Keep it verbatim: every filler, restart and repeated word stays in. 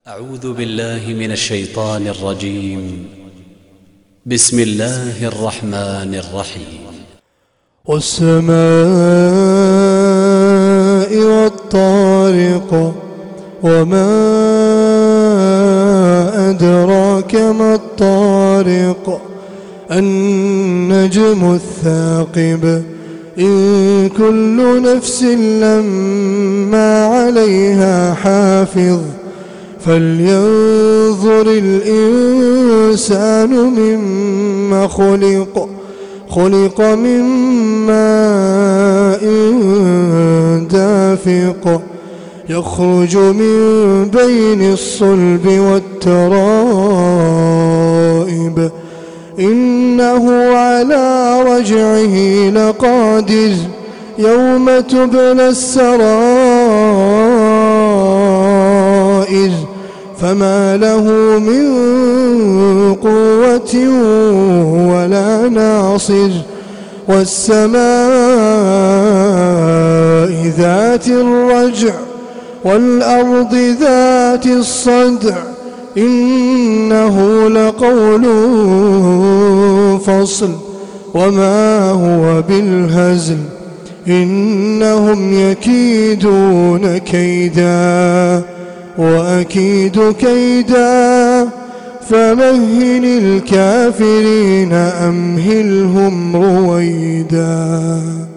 أعوذ بالله من الشيطان الرجيم. بسم الله الرحمن الرحيم. والسماء والطارق وما أدراك ما الطارق النجم الثاقب إن كل نفس لما عليها حافظ فلينظر الإنسان مما خلق خلق من ماء دافق يخرج من بين الصلب والترائب إنه على رجعه لقادر يوم تبلى السرائر فما له من قوة ولا ناصر والسماء ذات الرجع والأرض ذات الصدع إنه لقول فصل وما هو بالهزل إنهم يكيدون كيدا وأكيد كيدا فمهل الكافرين أمهلهم رويدا.